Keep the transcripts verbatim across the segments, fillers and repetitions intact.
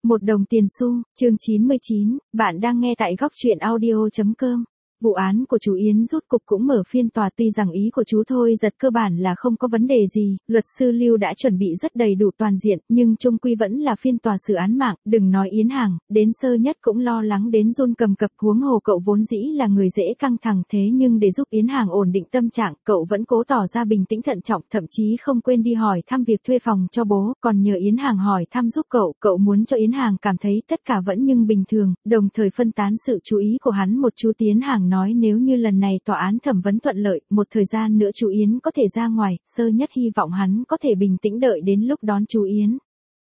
Một đồng tiền xu, chương chín mươi chín, bạn đang nghe tại góc truyện audio.com. Vụ án của chú Yến rút cục cũng mở phiên tòa, tuy rằng ý của chú Thôi Giật cơ bản là không có vấn đề gì, luật sư Lưu đã chuẩn bị rất đầy đủ toàn diện, nhưng chung quy vẫn là phiên tòa xử án mạng, đừng nói Yến Hàng, đến Sơ Nhất cũng lo lắng đến run cầm cập, huống hồ cậu vốn dĩ là người dễ căng thẳng, thế nhưng để giúp Yến Hàng ổn định tâm trạng, cậu vẫn cố tỏ ra bình tĩnh thận trọng, thậm chí không quên đi hỏi thăm việc thuê phòng cho bố, còn nhờ Yến Hàng hỏi thăm giúp cậu, cậu muốn cho Yến Hàng cảm thấy tất cả vẫn nhưng bình thường, đồng thời phân tán sự chú ý của hắn một chút. Yến Hàng nói nếu như lần này tòa án thẩm vấn thuận lợi, một thời gian nữa chú Yến có thể ra ngoài, Sơ Nhất hy vọng hắn có thể bình tĩnh đợi đến lúc đón chú Yến.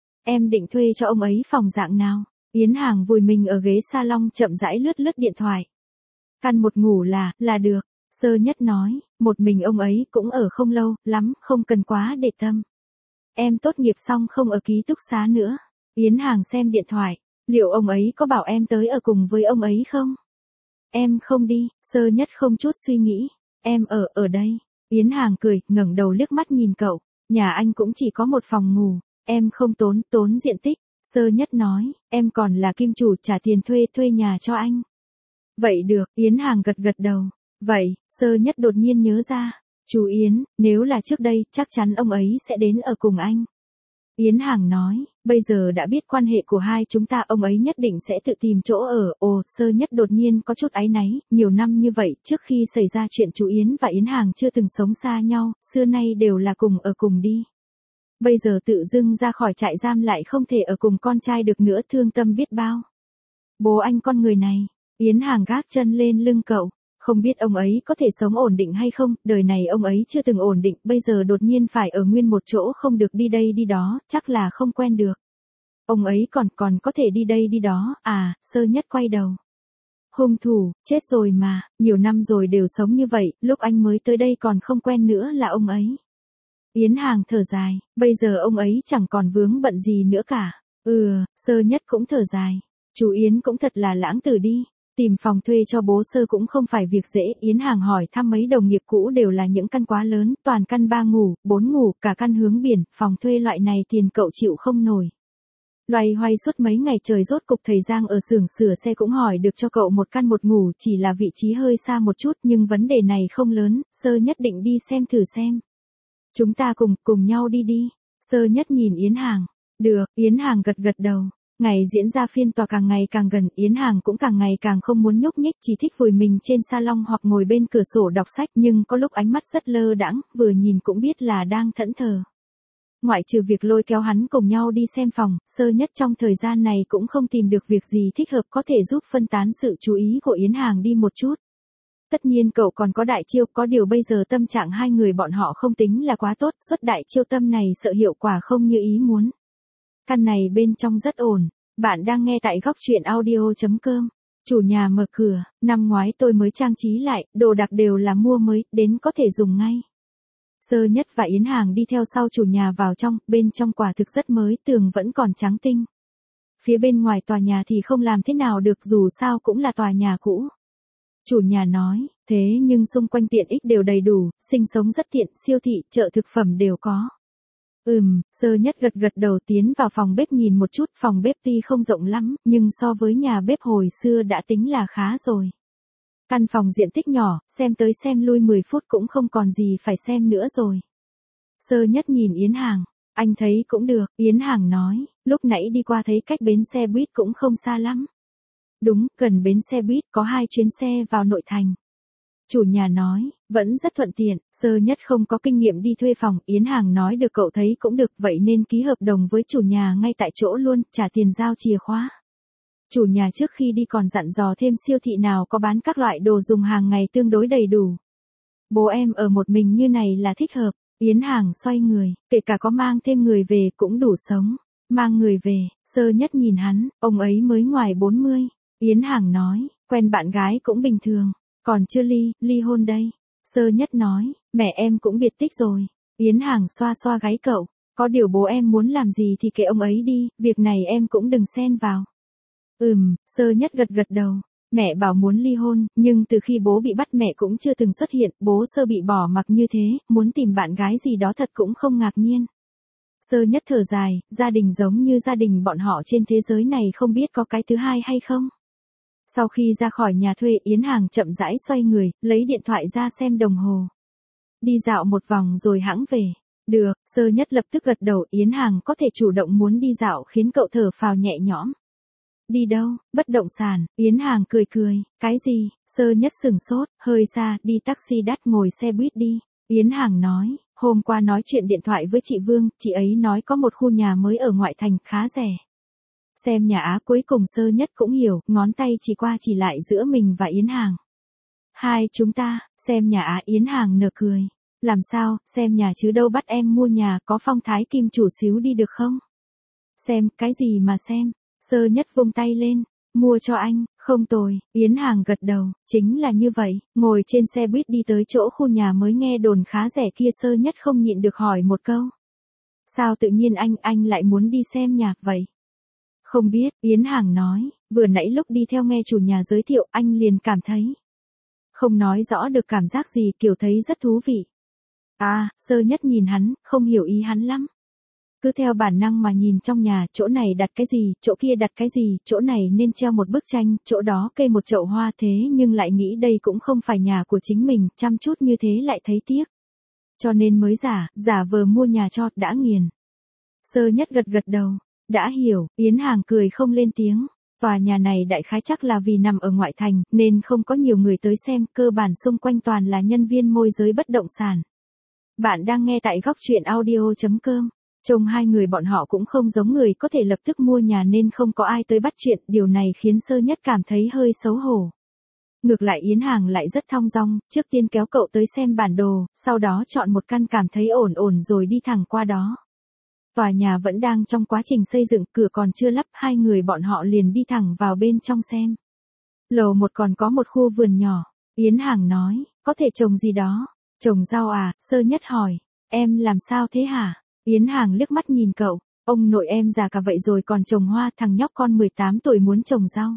Em định thuê cho ông ấy phòng dạng nào? Yến Hàng vùi mình ở ghế salon chậm rãi lướt lướt điện thoại. Căn một ngủ là, là được, Sơ Nhất nói, một mình ông ấy cũng ở không lâu, lắm, không cần quá để tâm. Em tốt nghiệp xong không ở ký túc xá nữa. Yến Hàng xem điện thoại, liệu ông ấy có bảo em tới ở cùng với ông ấy không? Em không đi, Sơ Nhất không chút suy nghĩ, em ở, ở đây. Yến Hàng cười, ngẩng đầu liếc mắt nhìn cậu, nhà anh cũng chỉ có một phòng ngủ, em không tốn, tốn diện tích. Sơ Nhất nói, em còn là kim chủ, trả tiền thuê, thuê nhà cho anh. Vậy được, Yến Hàng gật gật đầu. Vậy, Sơ Nhất đột nhiên nhớ ra, chú Yến, nếu là trước đây, chắc chắn ông ấy sẽ đến ở cùng anh. Yến Hàng nói, bây giờ đã biết quan hệ của hai chúng ta, ông ấy nhất định sẽ tự tìm chỗ ở. Ồ, Sơ Nhất đột nhiên có chút áy náy, nhiều năm như vậy, trước khi xảy ra chuyện chú Yến và Yến Hàng chưa từng sống xa nhau, xưa nay đều là cùng ở cùng đi. Bây giờ tự dưng ra khỏi trại giam lại không thể ở cùng con trai được nữa, thương tâm biết bao. Bố anh con người này, Yến Hàng gác chân lên lưng cậu. Không biết ông ấy có thể sống ổn định hay không, đời này ông ấy chưa từng ổn định, bây giờ đột nhiên phải ở nguyên một chỗ, không được đi đây đi đó, chắc là không quen được. Ông ấy còn còn có thể đi đây đi đó, à, Sơ Nhất quay đầu. Hung thủ, chết rồi mà, nhiều năm rồi đều sống như vậy, lúc anh mới tới đây còn không quen nữa là ông ấy. Yến Hàng thở dài, bây giờ ông ấy chẳng còn vướng bận gì nữa cả. Ừ, Sơ Nhất cũng thở dài, chú Yến cũng thật là lãng tử đi. Tìm phòng thuê cho bố Sơ cũng không phải việc dễ. Yến Hàng hỏi thăm mấy đồng nghiệp cũ đều là những căn quá lớn, toàn căn ba ngủ, bốn ngủ, cả căn hướng biển, phòng thuê loại này tiền cậu chịu không nổi. Loay hoay suốt mấy ngày trời, rốt cục thầy Giang ở xưởng sửa xe cũng hỏi được cho cậu một căn một ngủ, chỉ là vị trí hơi xa một chút, nhưng vấn đề này không lớn, Sơ Nhất định đi xem thử xem. Chúng ta cùng, cùng nhau đi đi. Sơ Nhất nhìn Yến Hàng. Được, Yến Hàng gật gật đầu. Ngày diễn ra phiên tòa càng ngày càng gần, Yến Hàng cũng càng ngày càng không muốn nhúc nhích, chỉ thích vùi mình trên salon hoặc ngồi bên cửa sổ đọc sách, nhưng có lúc ánh mắt rất lơ đãng, vừa nhìn cũng biết là đang thẫn thờ. Ngoại trừ việc lôi kéo hắn cùng nhau đi xem phòng, Sơ Nhất trong thời gian này cũng không tìm được việc gì thích hợp có thể giúp phân tán sự chú ý của Yến Hàng đi một chút. Tất nhiên cậu còn có đại chiêu, có điều bây giờ tâm trạng hai người bọn họ không tính là quá tốt, xuất đại chiêu tâm này sợ hiệu quả không như ý muốn. Căn này bên trong rất ổn. Bạn đang nghe tại góc truyện audio.com. Chủ nhà mở cửa, năm ngoái tôi mới trang trí lại, đồ đạc đều là mua mới, đến có thể dùng ngay. Sơ Nhất và Yến Hàng đi theo sau chủ nhà vào trong, bên trong quả thực rất mới, tường vẫn còn trắng tinh. Phía bên ngoài tòa nhà thì không làm thế nào được, dù sao cũng là tòa nhà cũ. Chủ nhà nói, thế nhưng xung quanh tiện ích đều đầy đủ, sinh sống rất tiện, siêu thị, chợ thực phẩm đều có. Ừm, Sơ Nhất gật gật đầu tiến vào phòng bếp nhìn một chút, phòng bếp tuy không rộng lắm, nhưng so với nhà bếp hồi xưa đã tính là khá rồi. Căn phòng diện tích nhỏ, xem tới xem lui mười phút cũng không còn gì phải xem nữa rồi. Sơ Nhất nhìn Yến Hàng, anh thấy cũng được, Yến Hàng nói, lúc nãy đi qua thấy cách bến xe buýt cũng không xa lắm. Đúng, gần bến xe buýt có hai chuyến xe vào nội thành. Chủ nhà nói, vẫn rất thuận tiện, Sơ Nhất không có kinh nghiệm đi thuê phòng, Yến Hàng nói được cậu thấy cũng được, vậy nên ký hợp đồng với chủ nhà ngay tại chỗ luôn, trả tiền giao chìa khóa. Chủ nhà trước khi đi còn dặn dò thêm siêu thị nào có bán các loại đồ dùng hàng ngày tương đối đầy đủ. Bố em ở một mình như này là thích hợp, Yến Hàng xoay người, kể cả có mang thêm người về cũng đủ sống. Mang người về, Sơ Nhất nhìn hắn, ông ấy mới ngoài bốn mươi. Yến Hàng nói, quen bạn gái cũng bình thường. Còn chưa ly, ly hôn đây. Sơ Nhất nói, mẹ em cũng biệt tích rồi. Yến Hàng xoa xoa gáy cậu, có điều bố em muốn làm gì thì kệ ông ấy đi, việc này em cũng đừng xen vào. Ừm, Sơ Nhất gật gật đầu, mẹ bảo muốn ly hôn, nhưng từ khi bố bị bắt mẹ cũng chưa từng xuất hiện, bố Sơ bị bỏ mặc như thế, muốn tìm bạn gái gì đó thật cũng không ngạc nhiên. Sơ nhất thở dài, gia đình giống như gia đình bọn họ trên thế giới này không biết có cái thứ hai hay không. Sau khi ra khỏi nhà thuê, Yến Hàng chậm rãi xoay người, lấy điện thoại ra xem đồng hồ. Đi dạo một vòng rồi hãng về. Được, Sơ nhất lập tức gật đầu, Yến Hàng có thể chủ động muốn đi dạo khiến cậu thở phào nhẹ nhõm. Đi đâu? Bất động sản. Yến Hàng cười cười. Cái gì? Sơ nhất sừng sốt, hơi xa, đi taxi đắt, ngồi xe buýt đi. Yến Hàng nói, hôm qua nói chuyện điện thoại với chị Vương, chị ấy nói có một khu nhà mới ở ngoại thành khá rẻ. Xem nhà á, cuối cùng Sơ nhất cũng hiểu, ngón tay chỉ qua chỉ lại giữa mình và Yến Hàng. Hai chúng ta, xem nhà á. Yến Hàng nở cười. Làm sao, xem nhà chứ đâu bắt em mua nhà, có phong thái kim chủ xíu đi được không? Xem, cái gì mà xem? Sơ nhất vung tay lên, mua cho anh, không tồi. Yến Hàng gật đầu, chính là như vậy. Ngồi trên xe buýt đi tới chỗ khu nhà mới nghe đồn khá rẻ kia, Sơ nhất không nhịn được hỏi một câu. Sao tự nhiên anh, anh lại muốn đi xem nhà vậy? Không biết, Yến Hàng nói, vừa nãy lúc đi theo nghe chủ nhà giới thiệu, anh liền cảm thấy. Không nói rõ được cảm giác gì, kiểu thấy rất thú vị. À, Sơ nhất nhìn hắn, không hiểu ý hắn lắm. Cứ theo bản năng mà nhìn trong nhà, chỗ này đặt cái gì, chỗ kia đặt cái gì, chỗ này nên treo một bức tranh, chỗ đó cây một chậu hoa, thế nhưng lại nghĩ đây cũng không phải nhà của chính mình, chăm chút như thế lại thấy tiếc. Cho nên mới giả, giả vờ mua nhà cho, đã nghiền. Sơ nhất gật gật đầu, đã hiểu. Yến Hàng cười không lên tiếng. Tòa nhà này đại khái chắc là vì nằm ở ngoại thành, nên không có nhiều người tới xem, cơ bản xung quanh toàn là nhân viên môi giới bất động sản. Bạn đang nghe tại góc truyện audio chấm com. Trông hai người bọn họ cũng không giống người có thể lập tức mua nhà nên không có ai tới bắt chuyện, điều này khiến Sơ nhất cảm thấy hơi xấu hổ. Ngược lại Yến Hàng lại rất thong dong, trước tiên kéo cậu tới xem bản đồ, sau đó chọn một căn cảm thấy ổn ổn rồi đi thẳng qua đó. Tòa nhà vẫn đang trong quá trình xây dựng, cửa còn chưa lắp, hai người bọn họ liền đi thẳng vào bên trong xem. Lầu một còn có một khu vườn nhỏ. Yến Hàng nói, có thể trồng gì đó? Trồng rau à? Sơ nhất hỏi, em làm sao thế hả? Yến Hàng liếc mắt nhìn cậu, ông nội em già cả vậy rồi còn trồng hoa, thằng nhóc con mười tám tuổi muốn trồng rau.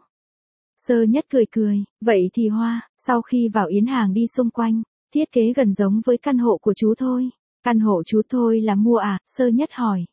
Sơ nhất cười cười, vậy thì hoa. Sau khi vào Yến Hàng đi xung quanh, thiết kế gần giống với căn hộ của chú Thôi. Căn hộ chú Thôi là mua à? Sơ nhất hỏi.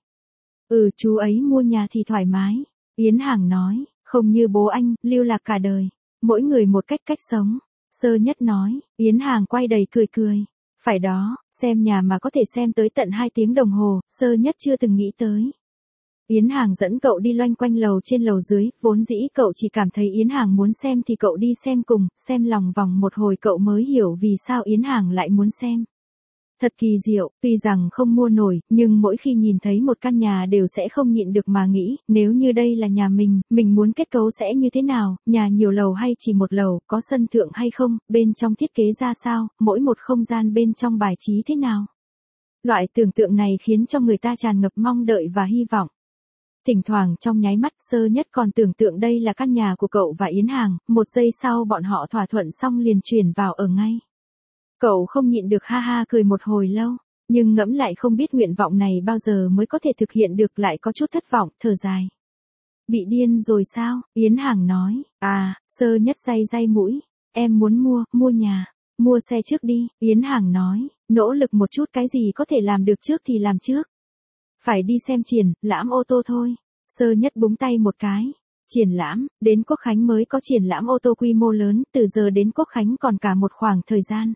Ừ, chú ấy mua nhà thì thoải mái. Yến Hàng nói, không như bố anh, lưu lạc cả đời. Mỗi người một cách cách sống. Sơ nhất nói, Yến Hàng quay đầy cười cười. Phải đó, xem nhà mà có thể xem tới tận hai tiếng đồng hồ, Sơ nhất chưa từng nghĩ tới. Yến Hàng dẫn cậu đi loanh quanh lầu trên lầu dưới, vốn dĩ cậu chỉ cảm thấy Yến Hàng muốn xem thì cậu đi xem cùng, xem lòng vòng một hồi cậu mới hiểu vì sao Yến Hàng lại muốn xem. Thật kỳ diệu, tuy rằng không mua nổi, nhưng mỗi khi nhìn thấy một căn nhà đều sẽ không nhịn được mà nghĩ, nếu như đây là nhà mình, mình muốn kết cấu sẽ như thế nào, nhà nhiều lầu hay chỉ một lầu, có sân thượng hay không, bên trong thiết kế ra sao, mỗi một không gian bên trong bài trí thế nào. Loại tưởng tượng này khiến cho người ta tràn ngập mong đợi và hy vọng. Thỉnh thoảng trong nháy mắt Sơ nhất còn tưởng tượng đây là căn nhà của cậu và Yến Hàng, một giây sau bọn họ thỏa thuận xong liền chuyển vào ở ngay. Cậu không nhịn được ha ha cười một hồi lâu, nhưng ngẫm lại không biết nguyện vọng này bao giờ mới có thể thực hiện được, lại có chút thất vọng, thở dài. Bị điên rồi sao? Yến Hàng nói, à, Sơ nhất day day mũi, em muốn mua, mua nhà, mua xe trước đi. Yến Hàng nói, nỗ lực một chút, cái gì có thể làm được trước thì làm trước. Phải đi xem triển lãm ô tô thôi. Sơ nhất búng tay một cái. Triển lãm, đến Quốc Khánh mới có triển lãm ô tô quy mô lớn, từ giờ đến Quốc Khánh còn cả một khoảng thời gian.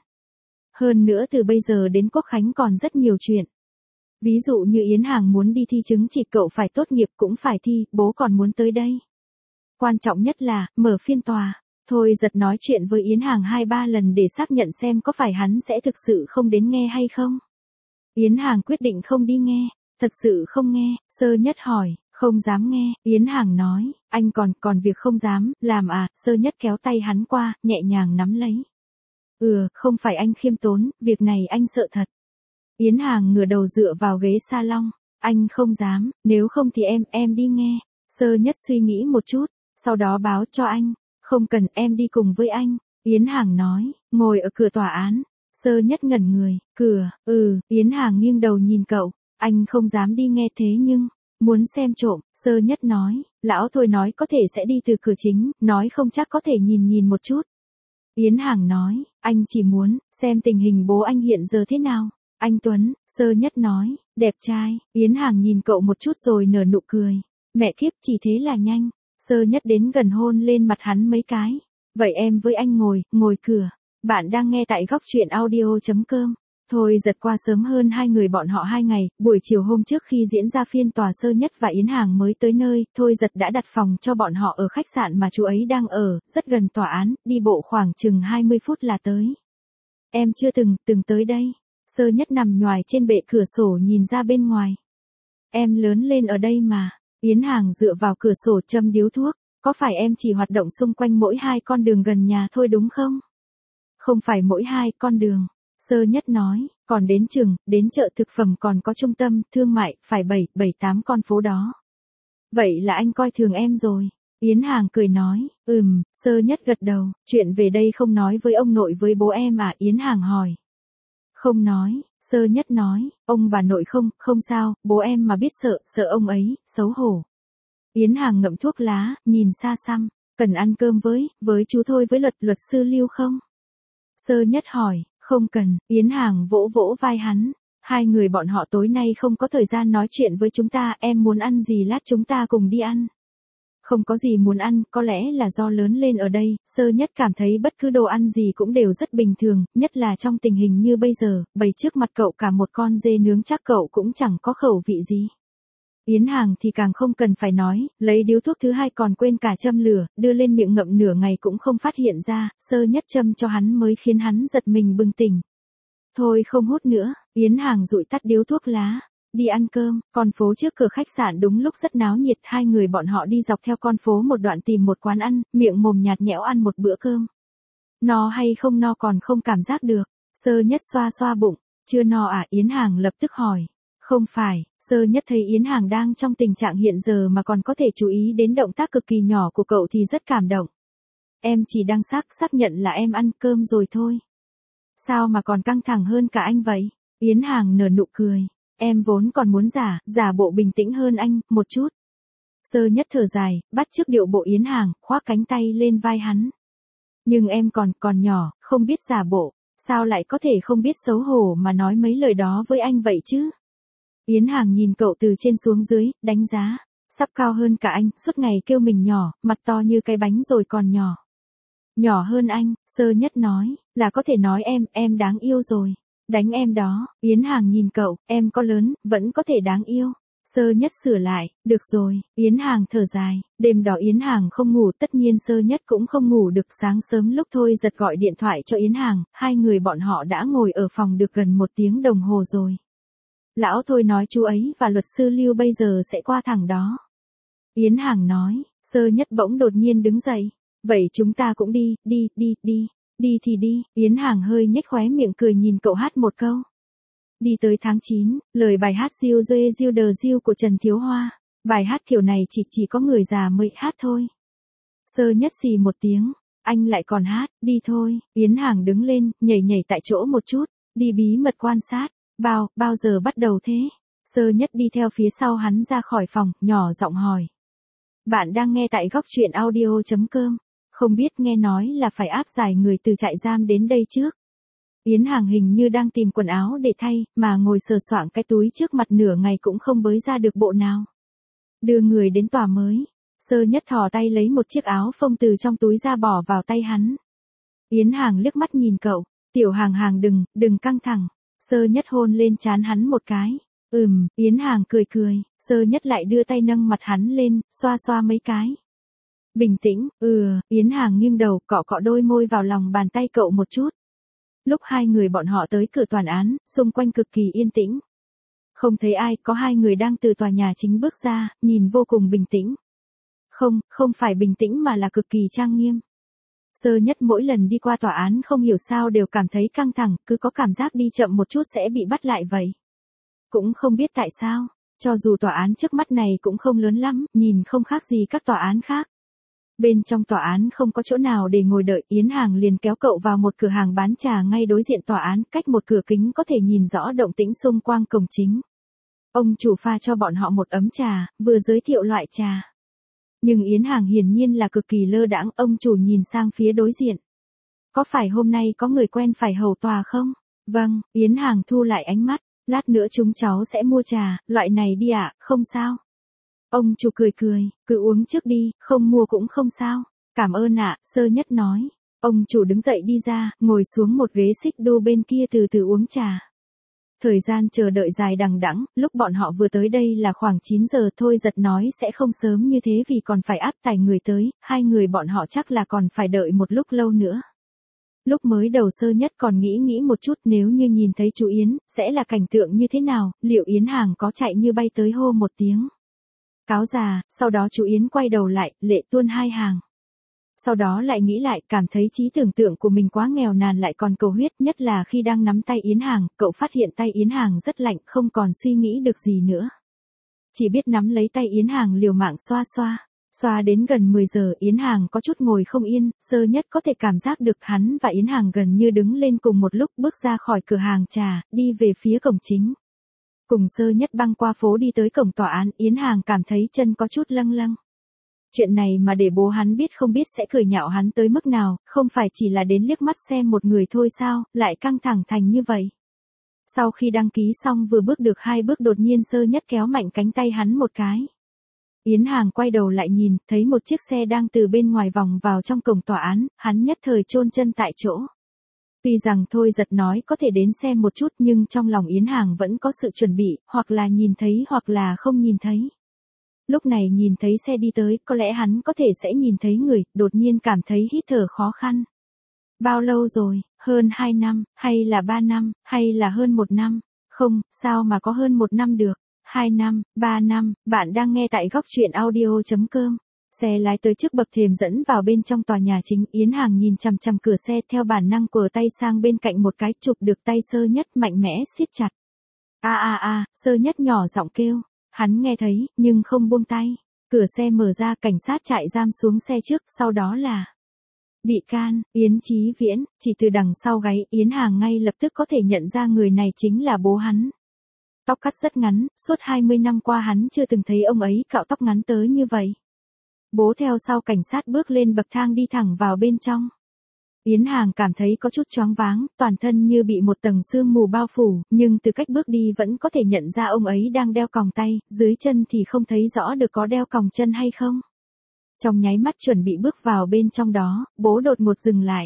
Hơn nữa từ bây giờ đến Quốc Khánh còn rất nhiều chuyện. Ví dụ như Yến Hàng muốn đi thi chứng chỉ, cậu phải tốt nghiệp cũng phải thi, bố còn muốn tới đây. Quan trọng nhất là, mở phiên tòa. Thôi giật nói chuyện với Yến Hàng hai ba lần để xác nhận xem có phải hắn sẽ thực sự không đến nghe hay không. Yến Hàng quyết định không đi nghe. Thật sự không nghe. Sơ nhất hỏi, không dám nghe. Yến Hàng nói, anh còn, còn việc không dám, làm à? Sơ nhất kéo tay hắn qua, nhẹ nhàng nắm lấy. Ừ, không phải anh khiêm tốn, việc này anh sợ thật. Yến Hàng ngửa đầu dựa vào ghế salon. Anh không dám, nếu không thì em, em đi nghe. Sơ nhất suy nghĩ một chút, sau đó báo cho anh. Không cần, em đi cùng với anh. Yến Hàng nói, ngồi ở cửa tòa án. Sơ nhất ngẩn người, cửa, ừ, Yến Hàng nghiêng đầu nhìn cậu. Anh không dám đi nghe thế nhưng, muốn xem trộm, Sơ nhất nói, lão Thôi nói có thể sẽ đi từ cửa chính, nói không chắc có thể nhìn nhìn một chút. Yến Hàng nói, anh chỉ muốn, xem tình hình bố anh hiện giờ thế nào. Anh Tuấn, Sơ nhất nói, Đẹp trai, Yến Hàng nhìn cậu một chút rồi nở nụ cười. Mẹ kiếp, chỉ thế là nhanh. Sơ Nhất đến gần hôn lên mặt hắn mấy cái. Vậy em với anh ngồi, ngồi cửa. Bạn đang nghe tại góc truyện audio.com. Thôi giật qua sớm hơn hai người bọn họ hai ngày, buổi chiều hôm trước khi diễn ra phiên tòa Sơ Nhất và Yến Hàng mới tới nơi, Thôi giật đã đặt phòng cho bọn họ ở khách sạn mà chú ấy đang ở, rất gần tòa án, đi bộ khoảng chừng hai mươi phút là tới. Em chưa từng, từng tới đây. Sơ Nhất nằm nhoài trên bệ cửa sổ nhìn ra bên ngoài. Em lớn lên ở đây mà. Yến Hàng dựa vào cửa sổ châm điếu thuốc. Có phải em chỉ hoạt động xung quanh mỗi hai con đường gần nhà thôi đúng không? Không phải mỗi hai con đường. Sơ Nhất nói, còn đến trường, đến chợ thực phẩm còn có trung tâm, thương mại, phải bảy, bảy tám con phố đó. Vậy là anh coi thường em rồi. Yến Hàng cười nói, ừm, Sơ Nhất gật đầu, chuyện về đây không nói với ông nội với bố em à? Yến Hàng hỏi. Không nói, Sơ Nhất nói, ông bà nội không, không sao, bố em mà biết sợ, sợ ông ấy, xấu hổ. Yến Hàng ngậm thuốc lá, nhìn xa xăm, cần ăn cơm với, với chú Thôi với luật, luật sư Lưu không? Sơ Nhất hỏi, không cần, Yến Hàng vỗ vỗ vai hắn, hai người bọn họ tối nay không có thời gian nói chuyện với chúng ta, em muốn ăn gì lát chúng ta cùng đi ăn. Không có gì muốn ăn, có lẽ là do lớn lên ở đây, Sơ Nhất cảm thấy bất cứ đồ ăn gì cũng đều rất bình thường, nhất là trong tình hình như bây giờ, bày trước mặt cậu cả một con dê nướng chắc cậu cũng chẳng có khẩu vị gì. Yến Hàng thì càng không cần phải nói, lấy điếu thuốc thứ hai còn quên cả châm lửa, đưa lên miệng ngậm nửa ngày cũng không phát hiện ra, Sơ Nhất châm cho hắn mới khiến hắn giật mình bừng tỉnh. Thôi không hút nữa, Yến Hàng dụi tắt điếu thuốc lá. Đi ăn cơm, con phố trước cửa khách sạn đúng lúc rất náo nhiệt, hai người bọn họ đi dọc theo con phố một đoạn tìm một quán ăn, miệng mồm nhạt nhẽo ăn một bữa cơm. No hay không no còn không cảm giác được. Sơ Nhất xoa xoa bụng, chưa no à? Yến Hàng lập tức hỏi. Không phải, Sơ Nhất thấy Yến Hàng đang trong tình trạng hiện giờ mà còn có thể chú ý đến động tác cực kỳ nhỏ của cậu thì rất cảm động. Em chỉ đang xác xác nhận là em ăn cơm rồi thôi. Sao mà còn căng thẳng hơn cả anh vậy? Yến Hàng nở nụ cười. Em vốn còn muốn giả, giả bộ bình tĩnh hơn anh, một chút. Sơ Nhất thở dài, bắt chước điệu bộ Yến Hàng, khoác cánh tay lên vai hắn. Nhưng em còn, còn nhỏ, không biết giả bộ, sao lại có thể không biết xấu hổ mà nói mấy lời đó với anh vậy chứ? Yến Hàng nhìn cậu từ trên xuống dưới, đánh giá, sắp cao hơn cả anh, suốt ngày kêu mình nhỏ, mặt to như cái bánh rồi còn nhỏ. Nhỏ hơn anh, Sơ Nhất nói, là có thể nói em, em đáng yêu rồi. Đánh em đó, Yến Hàng nhìn cậu, em có lớn, vẫn có thể đáng yêu. Sơ Nhất sửa lại, được rồi, Yến Hàng thở dài, đêm đó Yến Hàng không ngủ, tất nhiên Sơ Nhất cũng không ngủ được. Sáng sớm lúc Thôi giật gọi điện thoại cho Yến Hàng, hai người bọn họ đã ngồi ở phòng được gần một tiếng đồng hồ rồi. Lão Thôi nói chú ấy và luật sư Lưu bây giờ sẽ qua thẳng đó. Yến Hàng nói, Sơ Nhất bỗng đột nhiên đứng dậy, vậy chúng ta cũng đi, đi, đi, đi. Đi thì đi, Yến Hàng hơi nhếch khóe miệng cười nhìn cậu hát một câu. Đi tới tháng chín, lời bài hát Diêu Duê Diêu Đờ Diêu của Trần Thiếu Hoa. Bài hát kiểu này chỉ chỉ có người già mới hát thôi. Sơ Nhất xì một tiếng, anh lại còn hát, đi thôi. Yến Hàng đứng lên, nhảy nhảy tại chỗ một chút, đi bí mật quan sát. Bao, bao giờ bắt đầu thế? Sơ Nhất đi theo phía sau hắn ra khỏi phòng, nhỏ giọng hỏi. Bạn đang nghe tại góc truyện audio.com. Không biết, nghe nói là phải áp giải người từ trại giam đến đây trước. Yến Hàng hình như đang tìm quần áo để thay, mà ngồi sờ soạng cái túi trước mặt nửa ngày cũng không bới ra được bộ nào. Đưa người đến tòa mới. Sơ Nhất thò tay lấy một chiếc áo phông từ trong túi ra bỏ vào tay hắn. Yến Hàng liếc mắt nhìn cậu. Tiểu Hàng Hàng đừng, đừng căng thẳng. Sơ Nhất hôn lên trán hắn một cái. Ừm, Yến Hàng cười cười. Sơ Nhất lại đưa tay nâng mặt hắn lên, xoa xoa mấy cái. Bình tĩnh, ừ, Yến Hàng nghiêng đầu, cọ cọ đôi môi vào lòng bàn tay cậu một chút. Lúc hai người bọn họ tới cửa tòa án, xung quanh cực kỳ yên tĩnh. Không thấy ai, có hai người đang từ tòa nhà chính bước ra, nhìn vô cùng bình tĩnh. Không, không phải bình tĩnh mà là cực kỳ trang nghiêm. Sơ Nhất mỗi lần đi qua tòa án không hiểu sao đều cảm thấy căng thẳng, cứ có cảm giác đi chậm một chút sẽ bị bắt lại vậy. Cũng không biết tại sao, cho dù tòa án trước mắt này cũng không lớn lắm, nhìn không khác gì các tòa án khác. Bên trong tòa án không có chỗ nào để ngồi đợi, Yến Hàng liền kéo cậu vào một cửa hàng bán trà ngay đối diện tòa án, cách một cửa kính có thể nhìn rõ động tĩnh xung quanh cổng chính. Ông chủ pha cho bọn họ một ấm trà, vừa giới thiệu loại trà. Nhưng Yến Hàng hiển nhiên là cực kỳ lơ đãng, ông chủ nhìn sang phía đối diện. Có phải hôm nay có người quen phải hầu tòa không? Vâng, Yến Hàng thu lại ánh mắt. Lát nữa chúng cháu sẽ mua trà, loại này đi ạ, không sao. Ông chủ cười cười, cứ uống trước đi, không mua cũng không sao. Cảm ơn ạ, Sơ Nhất nói. Ông chủ đứng dậy đi ra, ngồi xuống một ghế xích đu bên kia từ từ uống trà. Thời gian chờ đợi dài đằng đẵng, lúc bọn họ vừa tới đây là khoảng chín giờ. Thôi Giật nói sẽ không sớm như thế vì còn phải áp tải người tới, hai người bọn họ chắc là còn phải đợi một lúc lâu nữa. Lúc mới đầu Sơ Nhất còn nghĩ nghĩ một chút nếu như nhìn thấy chú Yến, sẽ là cảnh tượng như thế nào, liệu Yến Hàng có chạy như bay tới hô một tiếng cáo già, sau đó chú Yến quay đầu lại, lệ tuôn hai hàng. Sau đó lại nghĩ lại, cảm thấy trí tưởng tượng của mình quá nghèo nàn lại còn cầu huyết, nhất là khi đang nắm tay Yến Hàng, cậu phát hiện tay Yến Hàng rất lạnh, không còn suy nghĩ được gì nữa. Chỉ biết nắm lấy tay Yến Hàng liều mạng xoa xoa. Xoa đến gần mười giờ, Yến Hàng có chút ngồi không yên, Sơ Nhất có thể cảm giác được hắn và Yến Hàng gần như đứng lên cùng một lúc, bước ra khỏi cửa hàng trà, đi về phía cổng chính. Cùng Sơ Nhất băng qua phố đi tới cổng tòa án, Yến Hàng cảm thấy chân có chút lâng lâng. Chuyện này mà để bố hắn biết không biết sẽ cười nhạo hắn tới mức nào, không phải chỉ là đến liếc mắt xem một người thôi sao, lại căng thẳng thành như vậy. Sau khi đăng ký xong vừa bước được hai bước đột nhiên Sơ Nhất kéo mạnh cánh tay hắn một cái. Yến Hàng quay đầu lại nhìn, thấy một chiếc xe đang từ bên ngoài vòng vào trong cổng tòa án, hắn nhất thời chôn chân tại chỗ. Tuy rằng Thôi Giật nói có thể đến xem một chút nhưng trong lòng Yến Hàng vẫn có sự chuẩn bị, hoặc là nhìn thấy hoặc là không nhìn thấy. Lúc này nhìn thấy xe đi tới, có lẽ hắn có thể sẽ nhìn thấy người, đột nhiên cảm thấy hít thở khó khăn. Bao lâu rồi, hơn hai năm, hay là ba năm, hay là hơn một năm? Không, sao mà có hơn một năm được? Hai năm, ba năm, bạn đang nghe tại góc truyện audio chấm com. Xe lái tới trước bậc thềm dẫn vào bên trong tòa nhà chính, Yến Hàng nhìn chằm chằm cửa xe theo bản năng quờ tay sang bên cạnh một cái, chụp được tay Sơ Nhất mạnh mẽ siết chặt. A a a, Sơ Nhất nhỏ giọng kêu. Hắn nghe thấy, nhưng không buông tay. Cửa xe mở ra, cảnh sát trại giam xuống xe trước, sau đó là bị can, Yến Chí Viễn, chỉ từ đằng sau gáy, Yến Hàng ngay lập tức có thể nhận ra người này chính là bố hắn. Tóc cắt rất ngắn, suốt hai mươi năm qua hắn chưa từng thấy ông ấy cạo tóc ngắn tới như vậy. Bố theo sau cảnh sát bước lên bậc thang đi thẳng vào bên trong. Yến Hàng cảm thấy có chút choáng váng, toàn thân như bị một tầng sương mù bao phủ, nhưng từ cách bước đi vẫn có thể nhận ra ông ấy đang đeo còng tay, dưới chân thì không thấy rõ được có đeo còng chân hay không. Trong nháy mắt chuẩn bị bước vào bên trong đó, bố đột ngột dừng lại.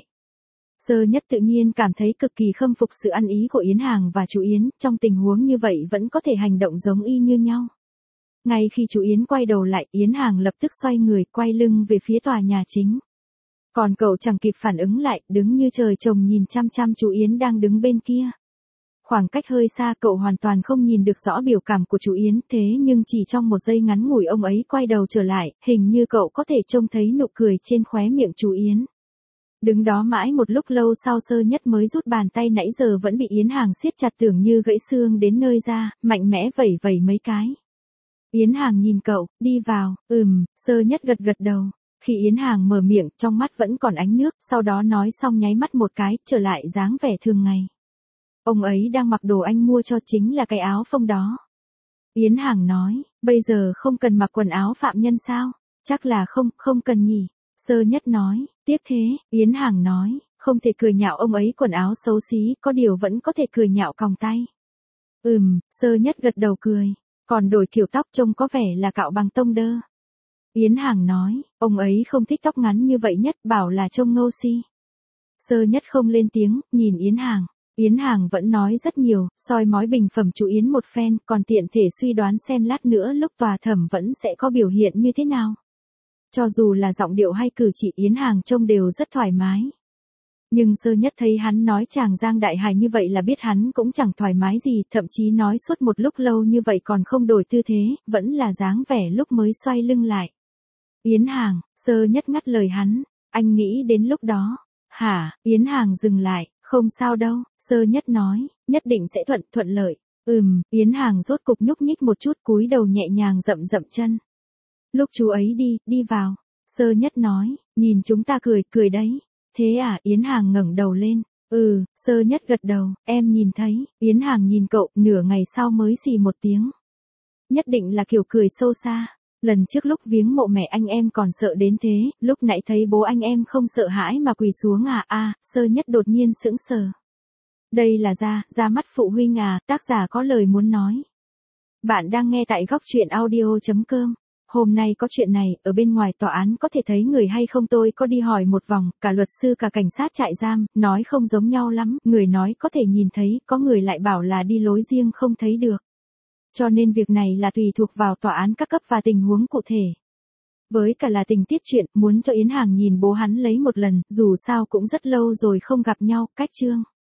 Sơ Nhất tự nhiên cảm thấy cực kỳ khâm phục sự ăn ý của Yến Hàng và chú Yến, trong tình huống như vậy vẫn có thể hành động giống y như nhau. Ngay khi chú Yến quay đầu lại, Yến Hàng lập tức xoay người, quay lưng về phía tòa nhà chính. Còn cậu chẳng kịp phản ứng lại, đứng như trời trồng nhìn chăm chăm chú Yến đang đứng bên kia. Khoảng cách hơi xa cậu hoàn toàn không nhìn được rõ biểu cảm của chú Yến, thế nhưng chỉ trong một giây ngắn ngủi ông ấy quay đầu trở lại, hình như cậu có thể trông thấy nụ cười trên khóe miệng chú Yến. Đứng đó mãi một lúc lâu sau Sơ Nhất mới rút bàn tay nãy giờ vẫn bị Yến Hàng siết chặt tưởng như gãy xương đến nơi ra, mạnh mẽ vẩy vẩy mấy cái. Yến Hàng nhìn cậu, đi vào, ừm, Sơ Nhất gật gật đầu. Khi Yến Hàng mở miệng, trong mắt vẫn còn ánh nước, sau đó nói xong nháy mắt một cái, trở lại dáng vẻ thường ngày. Ông ấy đang mặc đồ anh mua cho, chính là cái áo phông đó. Yến Hàng nói, bây giờ không cần mặc quần áo phạm nhân sao? Chắc là không, không cần nhỉ. Sơ Nhất nói, tiếc thế, Yến Hàng nói, không thể cười nhạo ông ấy quần áo xấu xí, có điều vẫn có thể cười nhạo còng tay. Ừm, Sơ Nhất gật đầu cười, còn đổi kiểu tóc trông có vẻ là cạo bằng tông đơ. Yến Hàng nói, ông ấy không thích tóc ngắn như vậy nhất, bảo là trông ngô si. Sơ Nhất không lên tiếng, nhìn Yến Hàng. Yến Hàng vẫn nói rất nhiều, soi mói bình phẩm chú Yến một phen, còn tiện thể suy đoán xem lát nữa lúc tòa thẩm vẫn sẽ có biểu hiện như thế nào. Cho dù là giọng điệu hay cử chỉ Yến Hàng trông đều rất thoải mái. Nhưng Sơ Nhất thấy hắn nói chàng Giang Đại Hải như vậy là biết hắn cũng chẳng thoải mái gì, thậm chí nói suốt một lúc lâu như vậy còn không đổi tư thế, vẫn là dáng vẻ lúc mới xoay lưng lại. Yến Hàng, Sơ Nhất ngắt lời hắn, anh nghĩ đến lúc đó. Hả, Yến Hàng dừng lại, không sao đâu, Sơ Nhất nói, nhất định sẽ thuận, thuận lợi. Ừm, Yến Hàng rốt cục nhúc nhích một chút cúi đầu nhẹ nhàng dậm dậm chân. Lúc chú ấy đi, đi vào, Sơ Nhất nói, nhìn chúng ta cười, cười đấy. Thế à, Yến Hàng ngẩng đầu lên. Ừ, Sơ Nhất gật đầu, em nhìn thấy, Yến Hàng nhìn cậu, nửa ngày sau mới xì một tiếng. Nhất định là kiểu cười sâu xa. Lần trước lúc viếng mộ mẹ anh em còn sợ đến thế, lúc nãy thấy bố anh em không sợ hãi mà quỳ xuống à a, Sơ Nhất đột nhiên sững sờ. Đây là Ra, Ra mắt phụ huynh à, tác giả có lời muốn nói. Bạn đang nghe tại góc truyện audio.com. Hôm nay có chuyện này, ở bên ngoài tòa án có thể thấy người hay không, tôi có đi hỏi một vòng, cả luật sư cả cảnh sát trại giam, nói không giống nhau lắm, người nói có thể nhìn thấy, có người lại bảo là đi lối riêng không thấy được. Cho nên việc này là tùy thuộc vào tòa án các cấp và tình huống cụ thể. Với cả là tình tiết chuyện, muốn cho Yến Hàng nhìn bố hắn lấy một lần, dù sao cũng rất lâu rồi không gặp nhau, cách chương.